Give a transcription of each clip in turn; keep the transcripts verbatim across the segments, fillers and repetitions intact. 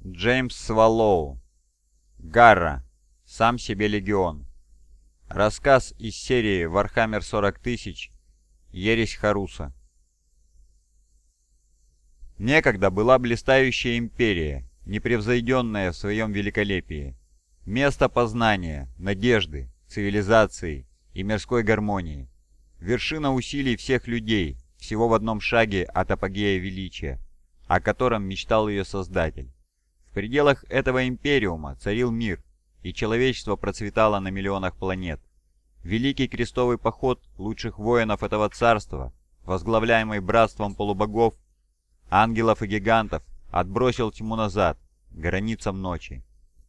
Джеймс Сваллоу. Гарра. Сам себе легион. Рассказ из серии «Вархаммер сорок тысяч. Ересь Харуса». Некогда была блистающая империя, непревзойденная в своем великолепии. Место познания, надежды, цивилизации и мирской гармонии. Вершина усилий всех людей, всего в одном шаге от апогея величия, о котором мечтал ее создатель. В пределах этого империума царил мир, и человечество процветало на миллионах планет. Великий крестовый поход лучших воинов этого царства, возглавляемый братством полубогов, ангелов и гигантов, отбросил тьму назад, к границам ночи.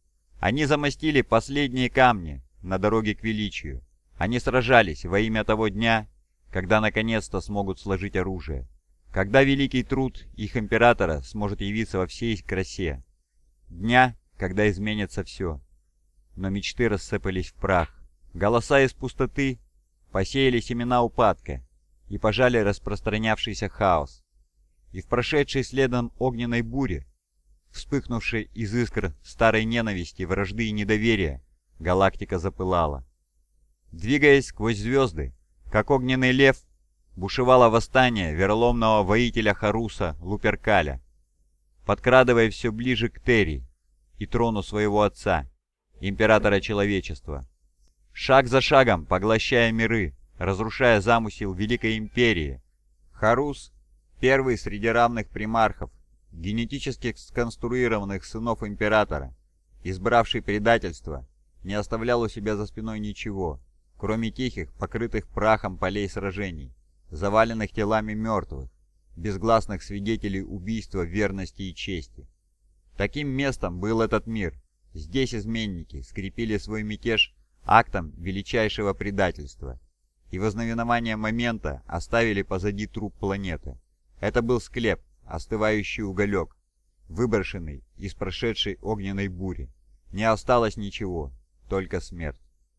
Они замостили последние камни на дороге к величию. Они сражались во имя того дня, когда наконец-то смогут сложить оружие, когда великий труд их императора сможет явиться во всей красе. Дня, когда изменится все. Но мечты рассыпались в прах. Голоса из пустоты посеяли семена упадка и пожали распространявшийся хаос. И в прошедшей следом огненной буре, вспыхнувшей из искр старой ненависти, вражды и недоверия, галактика запылала. Двигаясь сквозь звезды, как огненный лев, бушевало восстание вероломного воителя Харуса Луперкаля, подкрадывая все ближе к Терри и трону своего отца, императора человечества. Шаг за шагом поглощая миры, разрушая замысел Великой Империи, Харус, первый среди равных примархов, генетически сконструированных сынов Императора, избравший предательство, не оставлял у себя за спиной ничего, кроме тихих, покрытых прахом полей сражений, заваленных телами мертвых, безгласных свидетелей убийства верности и чести. Таким местом был этот мир. Здесь изменники скрепили свой мятеж актом величайшего предательства и во знаменование момента оставили позади труп планеты. Это был склеп, остывающий уголек, выброшенный из прошедшей огненной бури. Не осталось ничего, только смерть.